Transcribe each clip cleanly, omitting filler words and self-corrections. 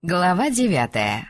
Глава 9.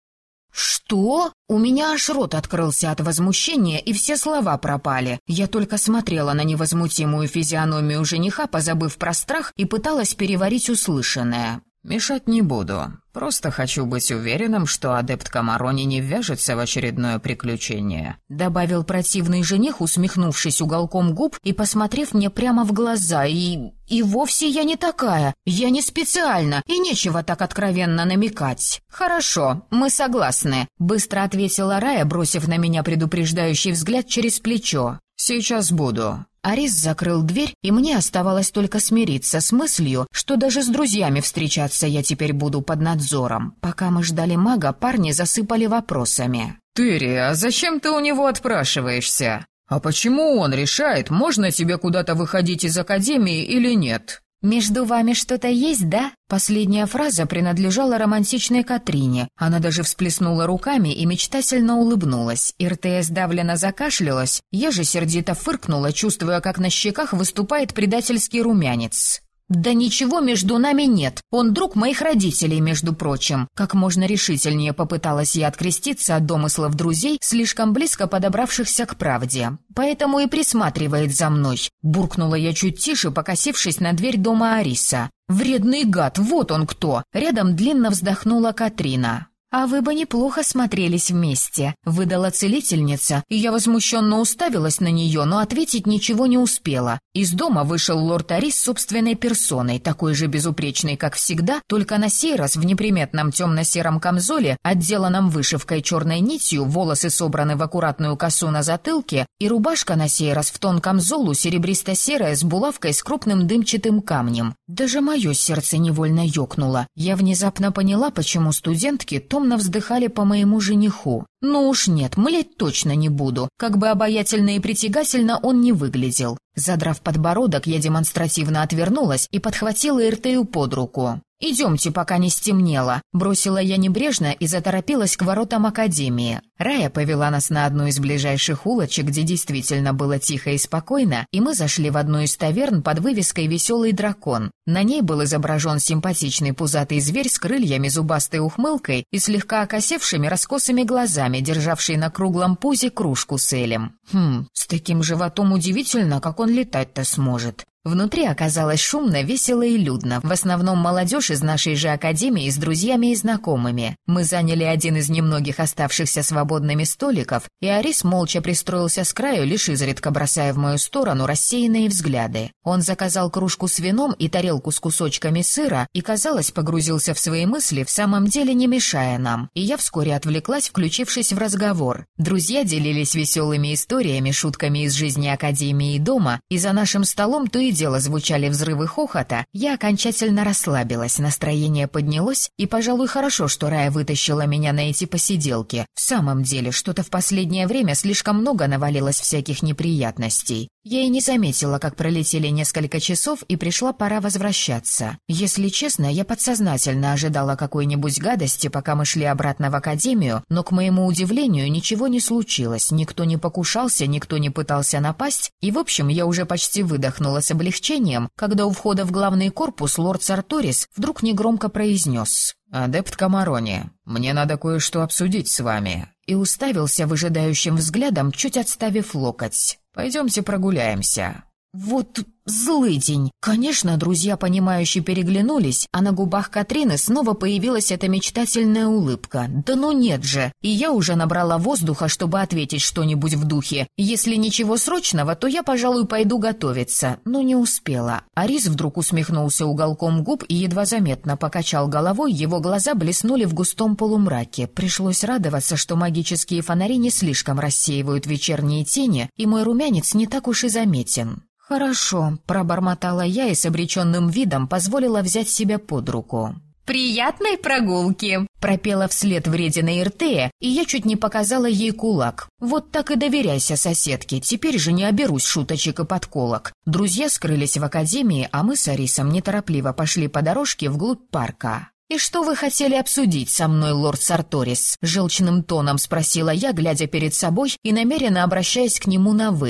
«Что?» У меня аж рот открылся от возмущения, и все слова пропали. Я только смотрела на невозмутимую физиономию жениха, позабыв про страх, и пыталась переварить услышанное. «Мешать не буду. Просто хочу быть уверенным, что адепт Камарони не ввяжется в очередное приключение», — добавил противный жених, усмехнувшись уголком губ и посмотрев мне прямо в глаза. И вовсе я не такая. Я не специально, и нечего так откровенно намекать. «Хорошо, мы согласны», — быстро ответила Рая, бросив на меня предупреждающий взгляд через плечо. «Сейчас буду». Арис закрыл дверь, и мне оставалось только смириться с мыслью, что даже с друзьями встречаться я теперь буду под надзором. Пока мы ждали мага, парни засыпали вопросами. «Терри, а зачем ты у него отпрашиваешься? А почему он решает, можно тебе куда-то выходить из академии или нет?» «Между вами что-то есть, да?» Последняя фраза принадлежала романтичной Катрине. Она даже всплеснула руками и мечтательно улыбнулась. РТС давленно закашлялась, я же сердито фыркнула, чувствуя, как на щеках выступает предательский румянец. «Да ничего между нами нет. Он друг моих родителей, между прочим». Как можно решительнее попыталась я откреститься от домыслов друзей, слишком близко подобравшихся к правде. «Поэтому и присматривает за мной», — буркнула я чуть тише, покосившись на дверь дома Ариса. «Вредный гад, вот он кто!» Рядом длинно вздохнула Катрина. «А вы бы неплохо смотрелись вместе», — выдала целительница, и я возмущенно уставилась на нее, но ответить ничего не успела. Из дома вышел лорд Арис собственной персоной, такой же безупречный, как всегда, только на сей раз в неприметном темно-сером камзоле, отделанном вышивкой черной нитью, волосы собраны в аккуратную косу на затылке, и рубашка на сей раз в тон камзолу серебристо-серая с булавкой с крупным дымчатым камнем. Даже мое сердце невольно ёкнуло. Я внезапно поняла, почему студентки томно вздыхали по моему жениху. Ну уж нет, млеть точно не буду, как бы обаятельно и притягательно он не выглядел. Задрав подбородок, я демонстративно отвернулась и подхватила Иртею под руку. «Идемте, пока не стемнело», — бросила я небрежно и заторопилась к воротам академии. Рая повела нас на одну из ближайших улочек, где действительно было тихо и спокойно, и мы зашли в одну из таверн под вывеской «Веселый дракон». На ней был изображен симпатичный пузатый зверь с крыльями, зубастой ухмылкой и слегка окосевшими раскосыми глазами, державший на круглом пузе кружку с элем. С таким животом удивительно, как он летать-то сможет. Внутри оказалось шумно, весело и людно, в основном молодежь из нашей же академии с друзьями и знакомыми. Мы заняли один из немногих оставшихся свободными столиков, и Арис молча пристроился с краю, лишь изредка бросая в мою сторону рассеянные взгляды. Он заказал кружку с вином и тарелку с кусочками сыра и, казалось, погрузился в свои мысли, в самом деле не мешая нам, и я вскоре отвлеклась, включившись в разговор. Друзья делились веселыми историями, шутками из жизни академии и дома, и за нашим столом то и дело звучали взрывы хохота, я окончательно расслабилась, настроение поднялось, и, пожалуй, хорошо, что Рая вытащила меня на эти посиделки. В самом деле, что-то в последнее время слишком много навалилось всяких неприятностей. Я и не заметила, как пролетели несколько часов, и пришла пора возвращаться. Если честно, я подсознательно ожидала какой-нибудь гадости, пока мы шли обратно в академию, но, к моему удивлению, ничего не случилось, никто не покушался, никто не пытался напасть, и, в общем, я уже почти выдохнула с облегчением, когда у входа в главный корпус лорд Сарторис вдруг негромко произнес: «Адепт Камарони, мне надо кое-что обсудить с вами», и уставился выжидающим взглядом, чуть отставив локоть. «Пойдемте прогуляемся». Вот злыдень. Конечно, друзья, понимающе переглянулись, а на губах Катрины снова появилась эта мечтательная улыбка. Да ну нет же. И я уже набрала воздуха, чтобы ответить что-нибудь в духе: «Если ничего срочного, то я, пожалуй, пойду готовиться». Но не успела. Арис вдруг усмехнулся уголком губ и едва заметно покачал головой, его глаза блеснули в густом полумраке. Пришлось радоваться, что магические фонари не слишком рассеивают вечерние тени, и мой румянец не так уж и заметен. «Хорошо», — пробормотала я и с обреченным видом позволила взять себя под руку. «Приятной прогулки!» — пропела вслед врединой Иртея, и я чуть не показала ей кулак. Вот так и доверяйся соседке, теперь же не оберусь шуточек и подколок. Друзья скрылись в академии, а мы с Арисом неторопливо пошли по дорожке вглубь парка. «И что вы хотели обсудить со мной, лорд Сарторис?» — желчным тоном спросила я, глядя перед собой и намеренно обращаясь к нему на «вы».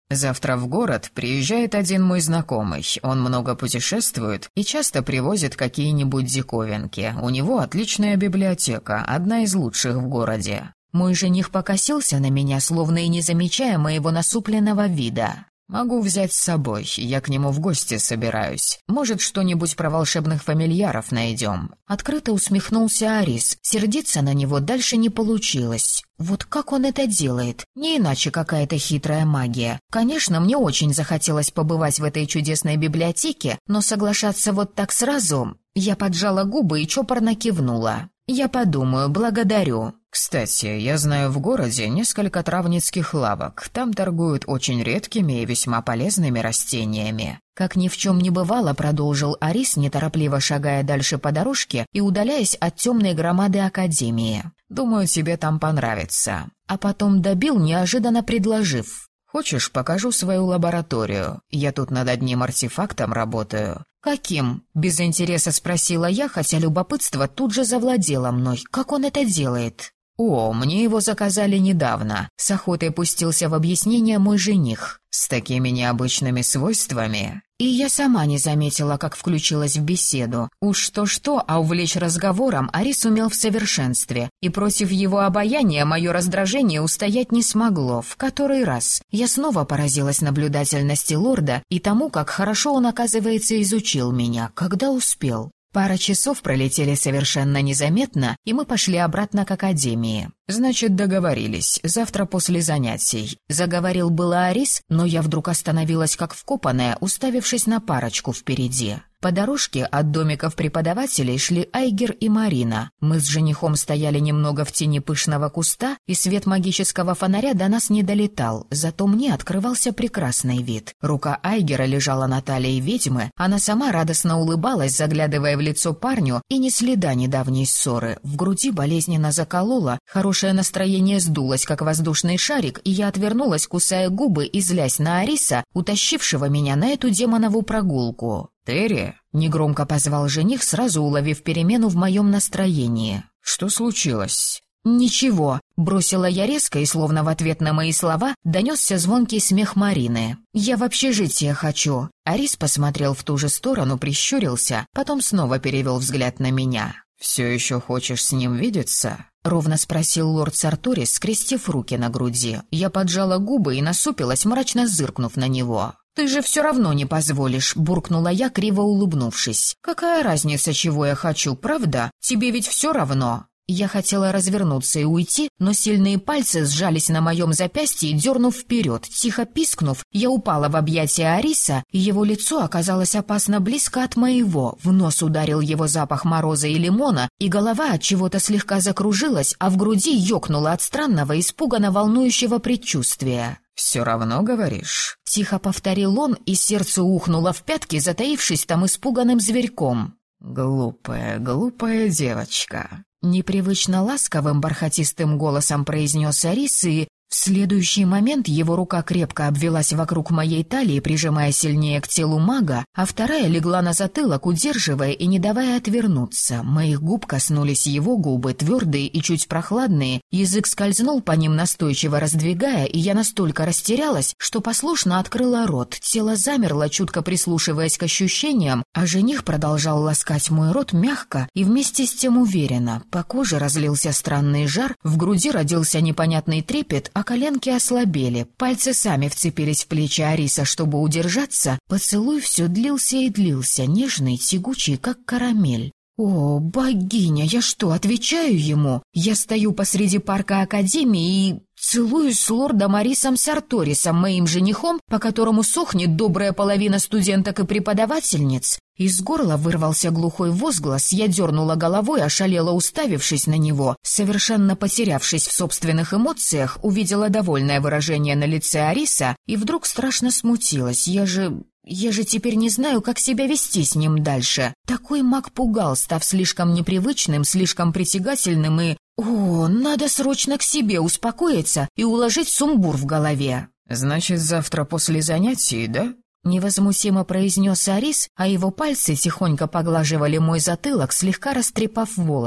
Завтра в город приезжает один мой знакомый. Он много путешествует и часто привозит какие-нибудь диковинки. У него отличная библиотека, одна из лучших в городе». Мой жених покосился на меня, словно и не замечая моего насупленного вида. «Могу взять с собой, я к нему в гости собираюсь. Может, что-нибудь про волшебных фамильяров найдем». Открыто усмехнулся Арис. Сердиться на него дальше не получилось. Вот как он это делает? Не иначе какая-то хитрая магия. Конечно, мне очень захотелось побывать в этой чудесной библиотеке, но соглашаться вот так сразу... Я поджала губы и чопорно кивнула. «Я подумаю, благодарю». «Кстати, я знаю в городе несколько травницких лавок. Там торгуют очень редкими и весьма полезными растениями». Как ни в чем не бывало, продолжил Арис, неторопливо шагая дальше по дорожке и удаляясь от темной громады академии. «Думаю, тебе там понравится». А потом добил, неожиданно предложив: «Хочешь, покажу свою лабораторию? Я тут над одним артефактом работаю». «Каким?» — без интереса спросила я, хотя любопытство тут же завладело мной. «Как он это делает?» «О, мне его заказали недавно», — с охотой пустился в объяснение мой жених. «С такими необычными свойствами». И я сама не заметила, как включилась в беседу. Уж что-что, а увлечь разговором Арис умел в совершенстве, и против его обаяния мое раздражение устоять не смогло. В который раз я снова поразилась наблюдательности лорда и тому, как хорошо он, оказывается, изучил меня, когда успел. Пара часов пролетели совершенно незаметно, и мы пошли обратно к академии. «Значит, договорились. Завтра после занятий», — заговорил было Арис, но я вдруг остановилась как вкопанная, уставившись на парочку впереди. По дорожке от домиков преподавателей шли Айгер и Марина. Мы с женихом стояли немного в тени пышного куста, и свет магического фонаря до нас не долетал, зато мне открывался прекрасный вид. Рука Айгера лежала на талии ведьмы, она сама радостно улыбалась, заглядывая в лицо парню, и ни следа недавней ссоры. В груди болезненно заколола, хорошее настроение сдулось, как воздушный шарик, и я отвернулась, кусая губы и злясь на Ариса, утащившего меня на эту демонову прогулку. «Терри?» — негромко позвал жених, сразу уловив перемену в моем настроении. «Что случилось?» «Ничего», — бросила я резко, и словно в ответ на мои слова донесся звонкий смех Марины. «Я в общежитие хочу». Арис посмотрел в ту же сторону, прищурился, потом снова перевел взгляд на меня. «Все еще хочешь с ним видеться?» — ровно спросил лорд Сарторис, скрестив руки на груди. Я поджала губы и насупилась, мрачно зыркнув на него. «Ты же все равно не позволишь», — буркнула я, криво улыбнувшись. «Какая разница, чего я хочу, правда? Тебе ведь все равно». Я хотела развернуться и уйти, но сильные пальцы сжались на моем запястье, дернув вперед. Тихо пискнув, я упала в объятия Ариса, и его лицо оказалось опасно близко от моего. В нос ударил его запах мороза и лимона, и голова от чего-то слегка закружилась, а в груди ёкнула от странного, испуганно волнующего предчувствия. «Все равно, говоришь?» — тихо повторил он, и сердце ухнуло в пятки, затаившись там испуганным зверьком. «Глупая, глупая девочка», — непривычно ласковым бархатистым голосом произнес Арис, и в следующий момент его рука крепко обвелась вокруг моей талии, прижимая сильнее к телу мага, а вторая легла на затылок, удерживая и не давая отвернуться. Моих губ коснулись его губы, твердые и чуть прохладные, язык скользнул по ним, настойчиво раздвигая, и я настолько растерялась, что послушно открыла рот. Тело замерло, чутко прислушиваясь к ощущениям, а жених продолжал ласкать мой рот мягко и вместе с тем уверенно. По коже разлился странный жар, в груди родился непонятный трепет, а коленки ослабели, пальцы сами вцепились в плечи Ариса, чтобы удержаться. Поцелуй все длился и длился, нежный, тягучий, как карамель. О, богиня, я что, отвечаю ему? Я стою посреди парка Академии и целуюсь с лордом Арисом Сарторисом, моим женихом, по которому сохнет добрая половина студенток и преподавательниц. Из горла вырвался глухой возглас, я дернула головой, ошалела, уставившись на него. Совершенно потерявшись в собственных эмоциях, увидела довольное выражение на лице Ариса и вдруг страшно смутилась. Я же теперь не знаю, как себя вести с ним дальше. Такой маг пугал, став слишком непривычным, слишком притягательным и... О, надо срочно к себе успокоиться и уложить сумбур в голове. «Значит, завтра после занятий, да?» Невозмутимо произнес Арис, а его пальцы тихонько поглаживали мой затылок, слегка растрепав волосы.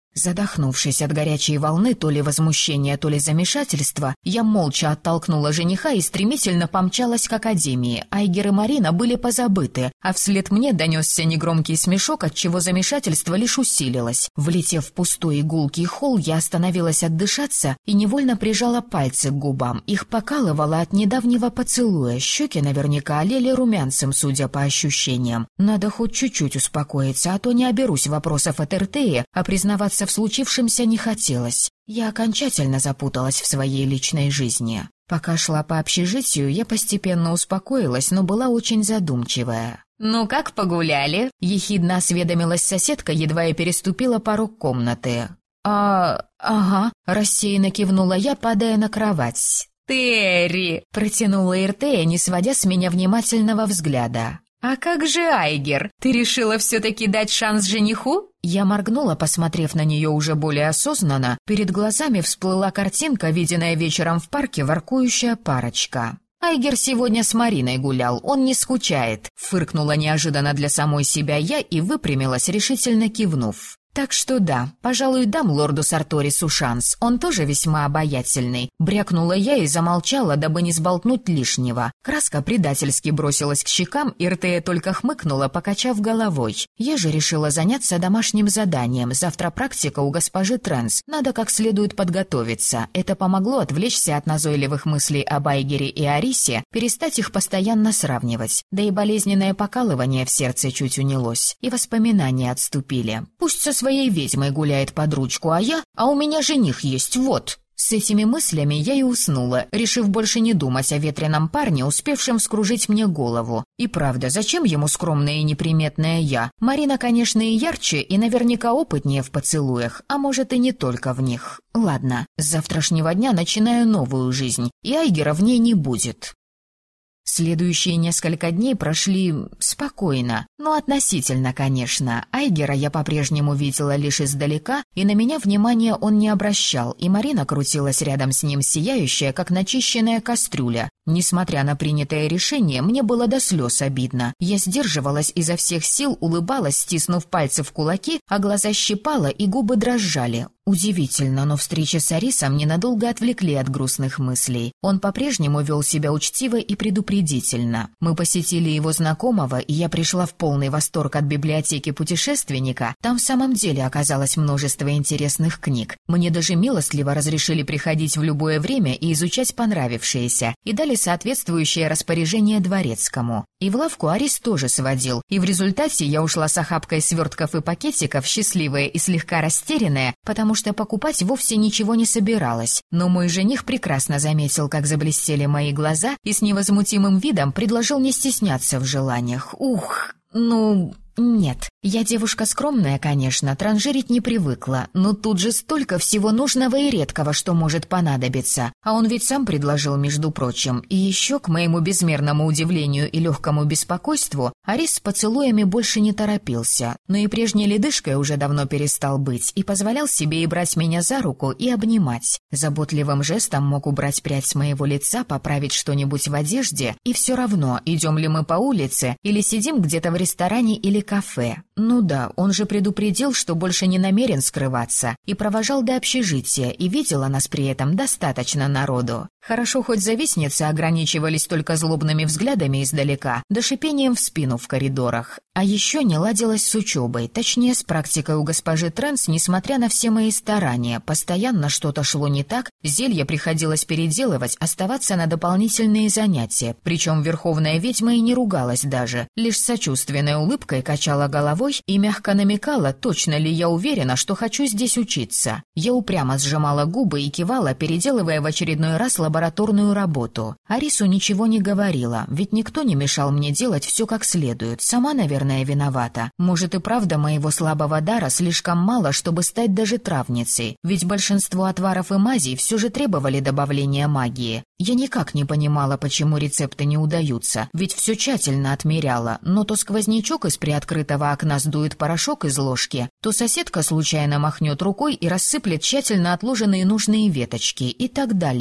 Задохнувшись от горячей волны то ли возмущения, то ли замешательства, я молча оттолкнула жениха и стремительно помчалась к академии. Айгер и Марина были позабыты, а вслед мне донесся негромкий смешок, отчего замешательство лишь усилилось. Влетев в пустой и гулкий холл, я остановилась отдышаться и невольно прижала пальцы к губам. Их покалывало от недавнего поцелуя, щеки наверняка олели румянцем, судя по ощущениям. Надо хоть чуть-чуть успокоиться, а то не оберусь вопросов от Эртея, а признаваться в случившемся не хотелось. Я окончательно запуталась в своей личной жизни. Пока шла по общежитию, я постепенно успокоилась, но была очень задумчивая. «Ну как погуляли?» — ехидно осведомилась соседка, едва я переступила порог комнаты. «Ага», — рассеянно кивнула я, падая на кровать. «Терри!» — протянула Эртея, не сводя с меня внимательного взгляда. «А как же Айгер? Ты решила все-таки дать шанс жениху?» Я моргнула, посмотрев на нее уже более осознанно. Перед глазами всплыла картинка, виденная вечером в парке, воркующая парочка. «Айгер сегодня с Мариной гулял, он не скучает», — фыркнула неожиданно для самой себя я и выпрямилась, решительно кивнув. «Так что да, пожалуй, дам лорду Сарторису шанс, он тоже весьма обаятельный», — брякнула я и замолчала, дабы не сболтнуть лишнего. Краска предательски бросилась к щекам, и Эртея только хмыкнула, покачав головой. Я же решила заняться домашним заданием. Завтра практика у госпожи Трэнс, надо как следует подготовиться. Это помогло отвлечься от назойливых мыслей об Айгере и Арисе, перестать их постоянно сравнивать. Да и болезненное покалывание в сердце чуть унялось, и воспоминания отступили. Пусть со своей ведьмой гуляет под ручку, а у меня жених есть, вот. С этими мыслями я и уснула, решив больше не думать о ветреном парне, успевшем вскружить мне голову. И правда, зачем ему скромная и неприметная я? Марина, конечно, и ярче, и наверняка опытнее в поцелуях, а может и не только в них. Ладно, с завтрашнего дня начинаю новую жизнь, и Айгера в ней не будет. Следующие несколько дней прошли спокойно, но относительно, конечно. Айгера я по-прежнему видела лишь издалека, и на меня внимания он не обращал, и Марина крутилась рядом с ним, сияющая, как начищенная кастрюля. Несмотря на принятое решение, мне было до слез обидно. Я сдерживалась изо всех сил, улыбалась, стиснув пальцы в кулаки, а глаза щипала и губы дрожали. Удивительно, но встречи с Арисом ненадолго отвлекли от грустных мыслей. Он по-прежнему вел себя учтиво и предупредительно. Мы посетили его знакомого, и я пришла в полный восторг от библиотеки путешественника. Там в самом деле оказалось множество интересных книг. Мне даже милостливо разрешили приходить в любое время и изучать понравившиеся, и дали соответствующее распоряжение дворецкому. И в лавку Арис тоже сводил, и в результате я ушла с охапкой свертков и пакетиков, счастливая и слегка растерянная, потому что покупать вовсе ничего не собиралась. Но мой жених прекрасно заметил, как заблестели мои глаза, и с невозмутимым видом предложил не стесняться в желаниях. Нет, я девушка скромная, конечно, транжирить не привыкла, но тут же столько всего нужного и редкого, что может понадобиться. А он ведь сам предложил, между прочим. И еще, к моему безмерному удивлению и легкому беспокойству, Арис с поцелуями больше не торопился, но и прежней ледышкой уже давно перестал быть и позволял себе и брать меня за руку, и обнимать. Заботливым жестом мог убрать прядь с моего лица, поправить что-нибудь в одежде, и все равно, идем ли мы по улице или сидим где-то в ресторане или кафе. Ну да, он же предупредил, что больше не намерен скрываться, и провожал до общежития, и видела нас при этом достаточно народу. Хорошо, хоть завистницы ограничивались только злобными взглядами издалека, да шипением в спину в коридорах. А еще не ладилось с учебой, точнее с практикой у госпожи Трэнс, несмотря на все мои старания. Постоянно что-то шло не так, зелья приходилось переделывать, оставаться на дополнительные занятия. Причем верховная ведьма и не ругалась даже, лишь с сочувственной улыбкой качала головой и мягко намекала, точно ли я уверена, что хочу здесь учиться. Я упрямо сжимала губы и кивала, переделывая в очередной раз лабораторную работу. Арису ничего не говорила, ведь никто не мешал мне делать все как следует. Сама, наверное, виновата. Может и правда моего слабого дара слишком мало, чтобы стать даже травницей, ведь большинство отваров и мазей все же требовали добавления магии. Я никак не понимала, почему рецепты не удаются, ведь все тщательно отмеряла, но то сквознячок из приоткрытого окна сдует порошок из ложки, то соседка случайно махнет рукой и рассыплет тщательно отложенные нужные веточки и так далее.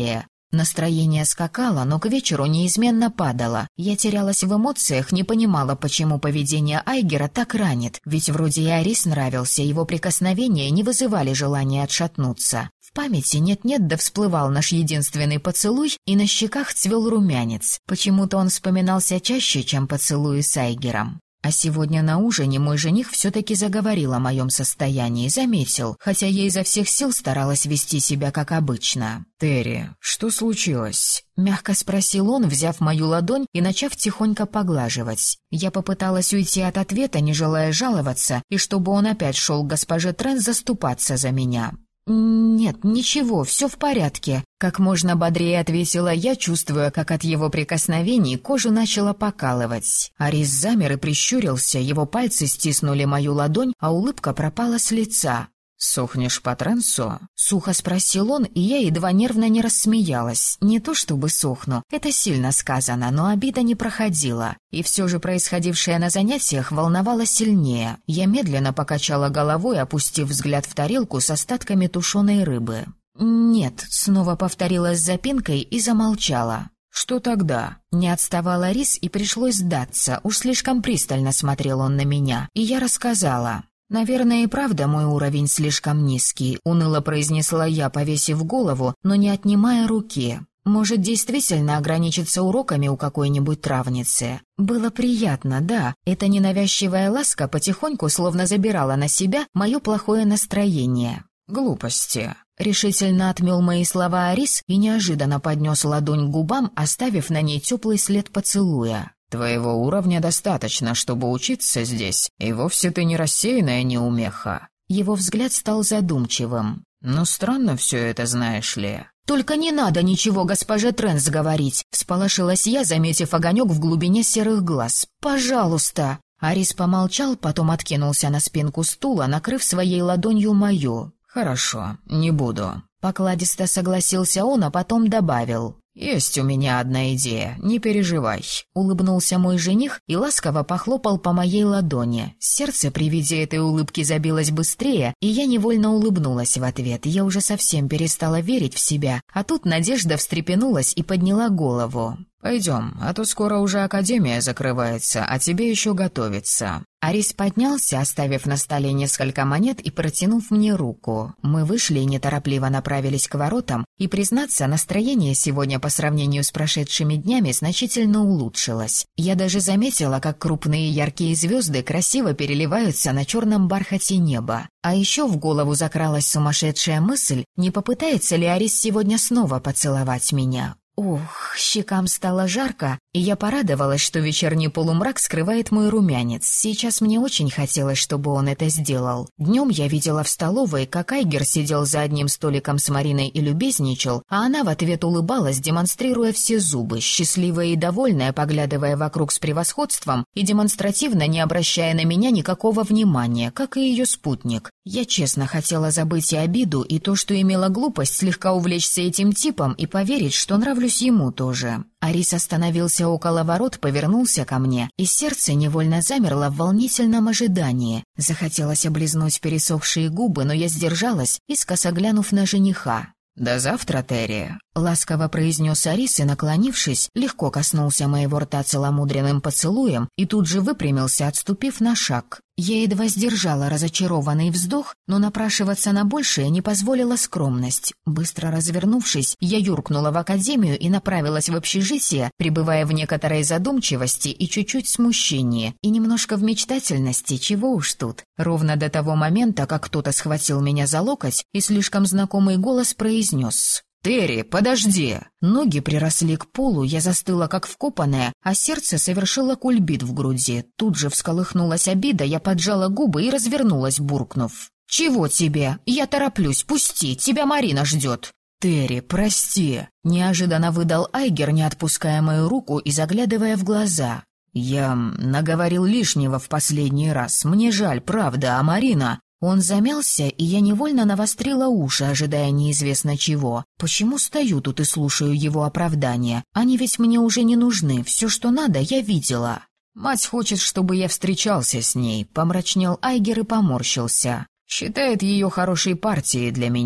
Настроение скакало, но к вечеру неизменно падало. Я терялась в эмоциях, не понимала, почему поведение Айгера так ранит, ведь вроде и Арис нравился, его прикосновения не вызывали желания отшатнуться. В памяти нет-нет да всплывал наш единственный поцелуй, и на щеках цвел румянец. Почему-то он вспоминался чаще, чем поцелуи с Айгером. А сегодня на ужине мой жених все-таки заговорил о моем состоянии, заметил, хотя я изо всех сил старалась вести себя как обычно. «Терри, что случилось?» — мягко спросил он, взяв мою ладонь и начав тихонько поглаживать. Я попыталась уйти от ответа, не желая жаловаться, и чтобы он опять шел к госпоже Трент заступаться за меня. «Нет, ничего, все в порядке», — как можно бодрее ответила я, чувствуя, как от его прикосновений кожу начала покалывать. Арис замер и прищурился, его пальцы стиснули мою ладонь, а улыбка пропала с лица. «Сохнешь по трансу?» — сухо спросил он, и я едва нервно не рассмеялась. Не то чтобы сохну, это сильно сказано, но обида не проходила. И все же происходившее на занятиях волновало сильнее. Я медленно покачала головой, опустив взгляд в тарелку с остатками тушеной рыбы. «Нет», — снова повторила с запинкой и замолчала. «Что тогда?» Не отставал Арис, и пришлось сдаться. Уж слишком пристально смотрел он на меня, и я рассказала. «Наверное, и правда мой уровень слишком низкий», — уныло произнесла я, повесив голову, но не отнимая руки. «Может, действительно ограничиться уроками у какой-нибудь травницы?» Было приятно, да. Эта ненавязчивая ласка потихоньку словно забирала на себя мое плохое настроение. «Глупости», — решительно отмел мои слова Арис и неожиданно поднес ладонь к губам, оставив на ней теплый след поцелуя. «Твоего уровня достаточно, чтобы учиться здесь, и вовсе ты не рассеянная неумеха». Его взгляд стал задумчивым. «Ну, странно все это, знаешь ли». «Только не надо ничего госпоже Трэнс говорить», — всполошилась я, заметив огонек в глубине серых глаз. «Пожалуйста». Арис помолчал, потом откинулся на спинку стула, накрыв своей ладонью мою. «Хорошо, не буду». Покладисто согласился он, а потом добавил. «Есть у меня одна идея, не переживай», — улыбнулся мой жених и ласково похлопал по моей ладони. Сердце при виде этой улыбки забилось быстрее, и я невольно улыбнулась в ответ. Я уже совсем перестала верить в себя, а тут Надежда встрепенулась и подняла голову. «Пойдем, а то скоро уже академия закрывается, а тебе еще готовиться». Арис поднялся, оставив на столе несколько монет и протянув мне руку. Мы вышли и неторопливо направились к воротам, и, признаться, настроение сегодня по сравнению с прошедшими днями значительно улучшилось. Я даже заметила, как крупные яркие звезды красиво переливаются на черном бархате неба. А еще в голову закралась сумасшедшая мысль, не попытается ли Арис сегодня снова поцеловать меня. Ох, щекам стало жарко, и я порадовалась, что вечерний полумрак скрывает мой румянец. Сейчас мне очень хотелось, чтобы он это сделал. Днем я видела в столовой, как Айгер сидел за одним столиком с Мариной и любезничал, а она в ответ улыбалась, демонстрируя все зубы, счастливая и довольная, поглядывая вокруг с превосходством и демонстративно не обращая на меня никакого внимания, как и ее спутник. Я честно хотела забыть и обиду, и то, что имела глупость слегка увлечься этим типом и поверить, что нравлюсь ему тоже. Арис остановился около ворот, повернулся ко мне, и сердце невольно замерло в волнительном ожидании. Захотелось облизнуть пересохшие губы, но я сдержалась, искоса глянув на жениха. «До завтра, Терри», — ласково произнес Арис и, наклонившись, легко коснулся моего рта целомудренным поцелуем и тут же выпрямился, отступив на шаг. Я едва сдержала разочарованный вздох, но напрашиваться на большее не позволила скромность. Быстро развернувшись, я юркнула в академию и направилась в общежитие, пребывая в некоторой задумчивости и чуть-чуть смущении, и немножко в мечтательности, чего уж тут. Ровно до того момента, как кто-то схватил меня за локоть, и слишком знакомый голос произнес: «Терри, подожди!» Ноги приросли к полу, я застыла как вкопанная, а сердце совершило кульбит в груди. Тут же всколыхнулась обида, я поджала губы и развернулась, буркнув: «Чего тебе? Я тороплюсь, пусти, тебя Марина ждет». «Терри, прости!» — неожиданно выдал Айгер, не отпуская мою руку и заглядывая в глаза. «Я наговорил лишнего в последний раз, мне жаль, правда, а Марина...» Он замялся, и я невольно навострила уши, ожидая неизвестно чего. Почему стою тут и слушаю его оправдания? Они ведь мне уже не нужны, все, что надо, я видела. «Мать хочет, чтобы я встречался с ней», — помрачнел Айгер и поморщился. «Считает ее хорошей партией для меня».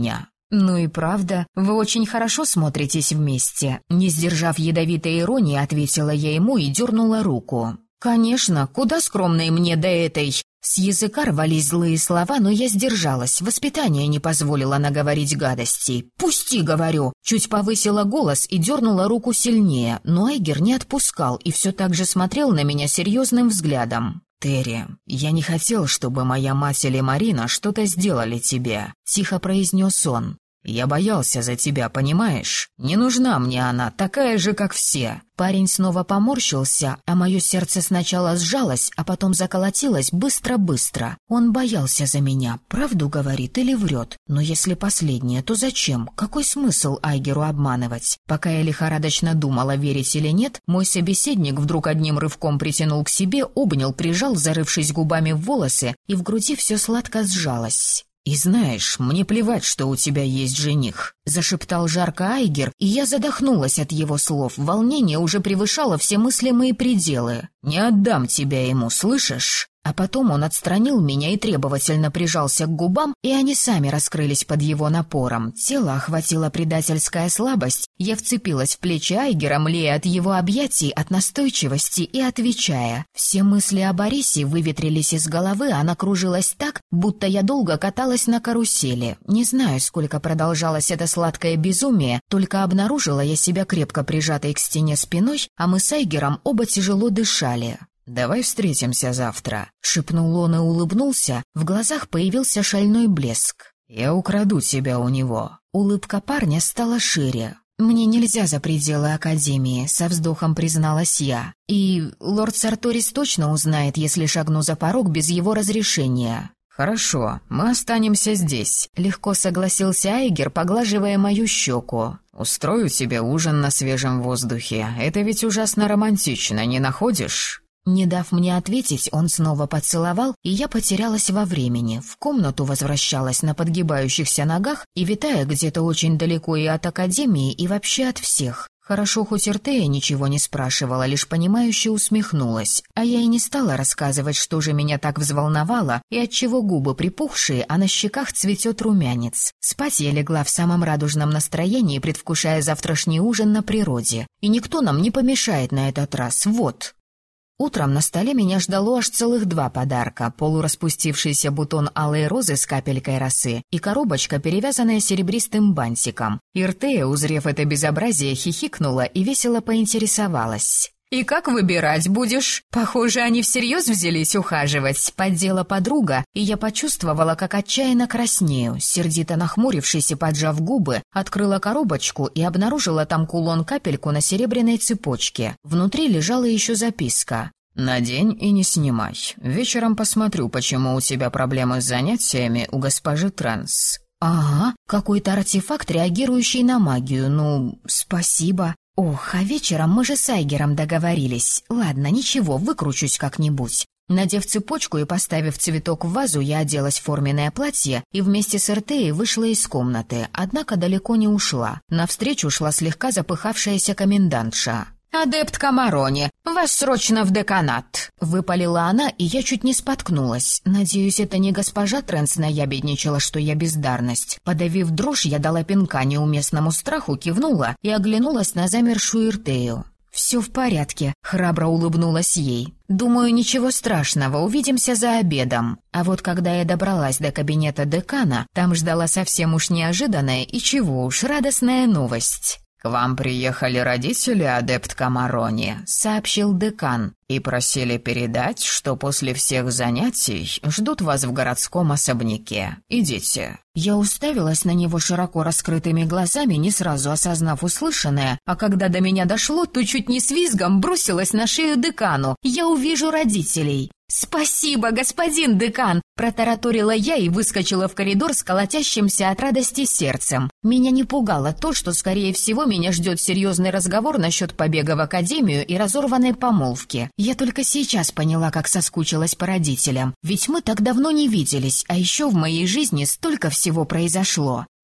«Ну и правда, вы очень хорошо смотритесь вместе», — не сдержав ядовитой иронии, ответила я ему и дернула руку. «Конечно, куда скромной мне до этой...» С языка рвались злые слова, но я сдержалась, воспитание не позволило наговорить гадостей. «Пусти, говорю!» Чуть повысила голос и дернула руку сильнее, но Айгер не отпускал и все так же смотрел на меня серьезным взглядом. «Терри, я не хотел, чтобы моя мать или Марина что-то сделали тебе», — тихо произнес он. «Я боялся за тебя, понимаешь? Не нужна мне она, такая же, как все». Парень снова поморщился, а мое сердце сначала сжалось, а потом заколотилось быстро-быстро. Он боялся за меня, правду говорит или врет? Но если последнее, то зачем? Какой смысл Айгеру обманывать? Пока я лихорадочно думала, верить или нет, мой собеседник вдруг одним рывком притянул к себе, обнял, прижал, зарывшись губами в волосы, и в груди все сладко сжалось. «И знаешь, мне плевать, что у тебя есть жених», — зашептал жарко Айгер, и я задохнулась от его слов. Волнение уже превышало все мыслимые пределы. «Не отдам тебя ему, слышишь?» А потом он отстранил меня и требовательно прижался к губам, и они сами раскрылись под его напором. Тело охватила предательская слабость. Я вцепилась в плечи Айгера, млея от его объятий, от настойчивости и отвечая. Все мысли о Борисе выветрились из головы, она кружилась так, будто я долго каталась на карусели. Не знаю, сколько продолжалось это сладкое безумие, только обнаружила я себя крепко прижатой к стене спиной, а мы с Айгером оба тяжело дышали. «Давай встретимся завтра», — шепнул он и улыбнулся, в глазах появился шальной блеск. «Я украду тебя у него». Улыбка парня стала шире. «Мне нельзя за пределы Академии», — со вздохом призналась я. «И лорд Сарторис точно узнает, если шагну за порог без его разрешения». «Хорошо, мы останемся здесь», — легко согласился Айгер, поглаживая мою щеку. «Устрою тебе ужин на свежем воздухе. Это ведь ужасно романтично, не находишь?» Не дав мне ответить, он снова поцеловал, и я потерялась во времени. В комнату возвращалась на подгибающихся ногах и витая где-то очень далеко и от Академии, и вообще от всех. Хорошо, хоть Иртея ничего не спрашивала, лишь понимающе усмехнулась. А я и не стала рассказывать, что же меня так взволновало, и отчего губы припухшие, а на щеках цветет румянец. Спать я легла в самом радужном настроении, предвкушая завтрашний ужин на природе. И никто нам не помешает на этот раз, вот. Утром на столе меня ждало аж целых 2 подарка: полураспустившийся бутон алой розы с капелькой росы и коробочка, перевязанная серебристым бантиком. Иртея, узрев это безобразие, хихикнула и весело поинтересовалась. «И как выбирать будешь? Похоже, они всерьез взялись ухаживать», — поддела подруга, и я почувствовала, как отчаянно краснею. Сердито нахмурившись и поджав губы, открыла коробочку и обнаружила там кулон-капельку на серебряной цепочке. Внутри лежала еще записка. «Надень и не снимай. Вечером посмотрю, почему у тебя проблемы с занятиями у госпожи Транс». «Ага, какой-то артефакт, реагирующий на магию. Ну, спасибо». «Ох, а вечером мы же с Айгером договорились. Ладно, ничего, выкручусь как-нибудь». Надев цепочку и поставив цветок в вазу, я оделась в форменное платье и вместе с Иртеей вышла из комнаты, однако далеко не ушла. Навстречу шла слегка запыхавшаяся комендантша. «Адепт Камарони, вас срочно в деканат!» — выпалила она, и я чуть не споткнулась. Надеюсь, это не госпожа Трэнс наябедничала, что я бездарность. Подавив дрожь, я дала пинка неуместному страху, кивнула и оглянулась на замершую Иртею. «Все в порядке», — храбро улыбнулась ей. «Думаю, ничего страшного, увидимся за обедом». А вот когда я добралась до кабинета декана, там ждала совсем уж неожиданная и чего уж радостная новость. «К вам приехали родители, адепт Камарони», — сообщил декан, «и просили передать, что после всех занятий ждут вас в городском особняке. Идите». Я уставилась на него широко раскрытыми глазами, не сразу осознав услышанное, а когда до меня дошло, то чуть не с визгом бросилась на шею декану. «Я увижу родителей». «Спасибо, господин декан!» — протараторила я и выскочила в коридор с колотящимся от радости сердцем. Меня не пугало то, что, скорее всего, меня ждет серьезный разговор насчет побега в академию и разорванной помолвки. Я только сейчас поняла, как соскучилась по родителям. Ведь мы так давно не виделись, а еще в моей жизни столько всего произошло.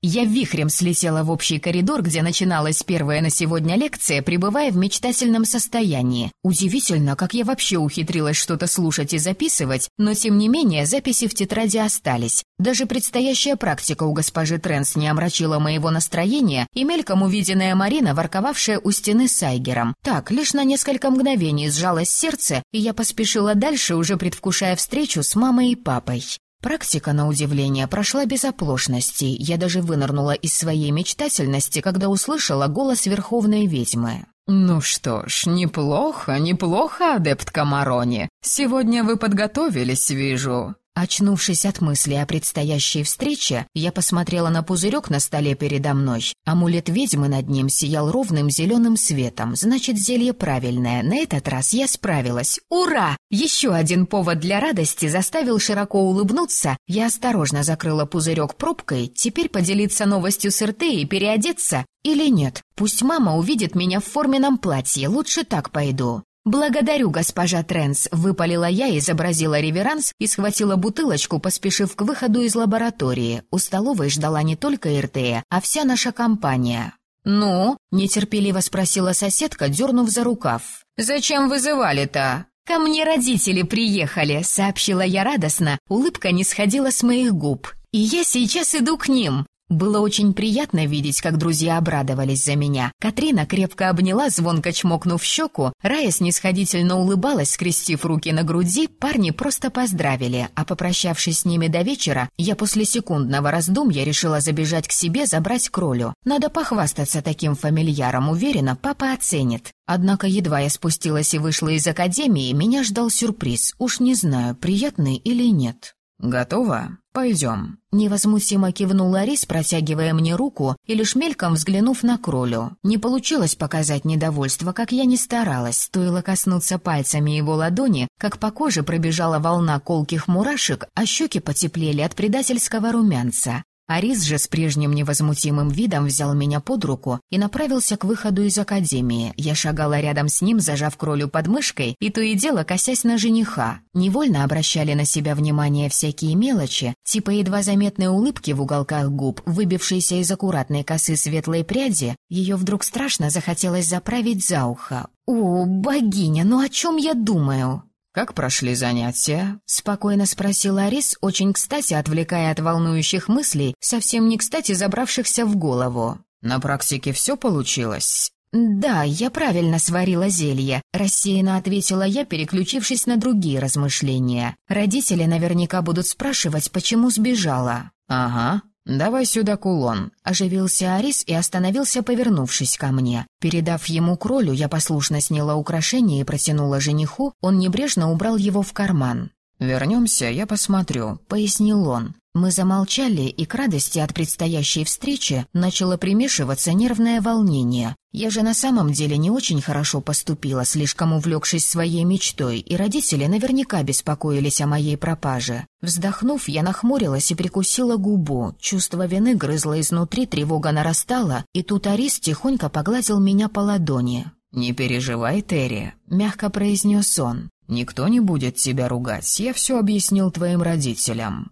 Я вихрем слетела в общий коридор, где начиналась первая на сегодня лекция, пребывая в мечтательном состоянии. Удивительно, как я вообще ухитрилась что-то слушать и записывать, но тем не менее записи в тетради остались. Даже предстоящая практика у госпожи Тренс не омрачила моего настроения, и мельком увиденная Марина, ворковавшая у стены с Айгером. Так, лишь на несколько мгновений сжалось сердце, и я поспешила дальше, уже предвкушая встречу с мамой и папой. Практика, на удивление, прошла без оплошностей. Я даже вынырнула из своей мечтательности, когда услышала голос верховной ведьмы. «Ну что ж, неплохо, неплохо, адептка Марони. Сегодня вы подготовились, вижу». Очнувшись от мысли о предстоящей встрече, я посмотрела на пузырек на столе передо мной. Амулет ведьмы над ним сиял ровным зеленым светом, значит, зелье правильное. На этот раз я справилась. Ура! Еще один повод для радости заставил широко улыбнуться. Я осторожно закрыла пузырек пробкой. Теперь поделиться новостью с РТ и переодеться? Или нет? Пусть мама увидит меня в форменном платье, лучше так пойду. «Благодарю, госпожа Тренс», — выпалила я, изобразила реверанс и схватила бутылочку, поспешив к выходу из лаборатории. У столовой ждала не только РТ, а вся наша компания. «Ну?» — нетерпеливо спросила соседка, дернув за рукав. «Зачем вызывали-то?» «Ко мне родители приехали», — сообщила я радостно. Улыбка не сходила с моих губ. «И я сейчас иду к ним». Было очень приятно видеть, как друзья обрадовались за меня. Катрина крепко обняла, звонко чмокнув щеку. Рая снисходительно улыбалась, скрестив руки на груди. Парни просто поздравили, а попрощавшись с ними до вечера, я после секундного раздумья решила забежать к себе, забрать кролю. Надо похвастаться таким фамильяром, уверена, папа оценит. Однако едва я спустилась и вышла из академии, меня ждал сюрприз. Уж не знаю, приятный или нет. «Готово? Пойдем». Невозмутимо кивнул Арис, протягивая мне руку и лишь мельком взглянув на кролю. Не получилось показать недовольство, как я ни старалась. Стоило коснуться пальцами его ладони, как по коже пробежала волна колких мурашек, а щеки потеплели от предательского румянца. Арис же с прежним невозмутимым видом взял меня под руку и направился к выходу из академии. Я шагала рядом с ним, зажав кролю под мышкой, и то и дело косясь на жениха. Невольно обращали на себя внимание всякие мелочи, типа едва заметной улыбки в уголках губ, выбившейся из аккуратной косы светлой пряди. Ее вдруг страшно захотелось заправить за ухо. «О, богиня, ну о чем я думаю?» «Как прошли занятия?» — спокойно спросил Арис, очень кстати отвлекая от волнующих мыслей, совсем не кстати забравшихся в голову. «На практике все получилось?» «Да, я правильно сварила зелье», — рассеянно ответила я, переключившись на другие размышления. «Родители наверняка будут спрашивать, почему сбежала». «Ага. «Давай сюда кулон», — оживился Арис и остановился, повернувшись ко мне. Передав ему кролю, я послушно сняла украшение и протянула жениху, он небрежно убрал его в карман. «Вернемся, я посмотрю», — пояснил он. Мы замолчали, и к радости от предстоящей встречи начало примешиваться нервное волнение. Я же на самом деле не очень хорошо поступила, слишком увлекшись своей мечтой, и родители наверняка беспокоились о моей пропаже. Вздохнув, я нахмурилась и прикусила губу. Чувство вины грызло изнутри, тревога нарастала, и тут Арис тихонько погладил меня по ладони. «Не переживай, Терри», — мягко произнес он. «Никто не будет тебя ругать, я все объяснил твоим родителям».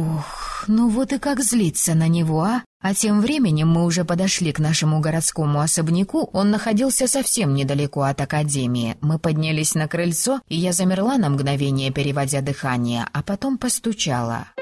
Ух, ну вот и как злиться на него, а? А тем временем мы уже подошли к нашему городскому особняку, он находился совсем недалеко от академии. Мы поднялись на крыльцо, и я замерла на мгновение, переводя дыхание, а потом постучала.